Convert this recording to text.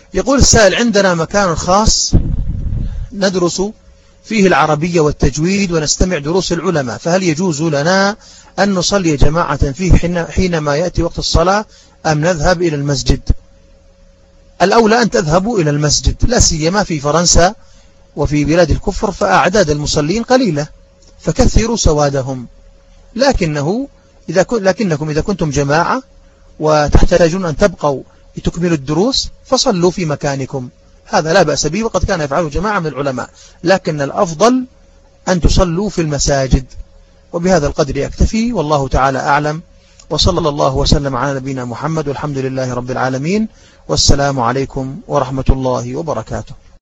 يقول السائل: عندنا مكان خاص ندرس فيه العربية والتجويد ونستمع دروس العلماء، فهل يجوز لنا أن نصلي جماعة فيه حينما يأتي وقت الصلاة أم نذهب إلى المسجد؟ الأولى أن تذهبوا إلى المسجد، لا سيما في فرنسا وفي بلاد الكفر فأعداد المصلين قليلة، فكثروا سوادهم. لكنكم إذا كنتم جماعة وتحتاجون أن تبقوا لتكملوا الدروس فصلوا في مكانكم، هذا لا بأس به، وقد كان يفعله جماعة من العلماء، لكن الأفضل أن تصلوا في المساجد. وبهذا القدر يكتفي، والله تعالى أعلم، وصلى الله وسلم على نبينا محمد، والحمد لله رب العالمين، والسلام عليكم ورحمة الله وبركاته.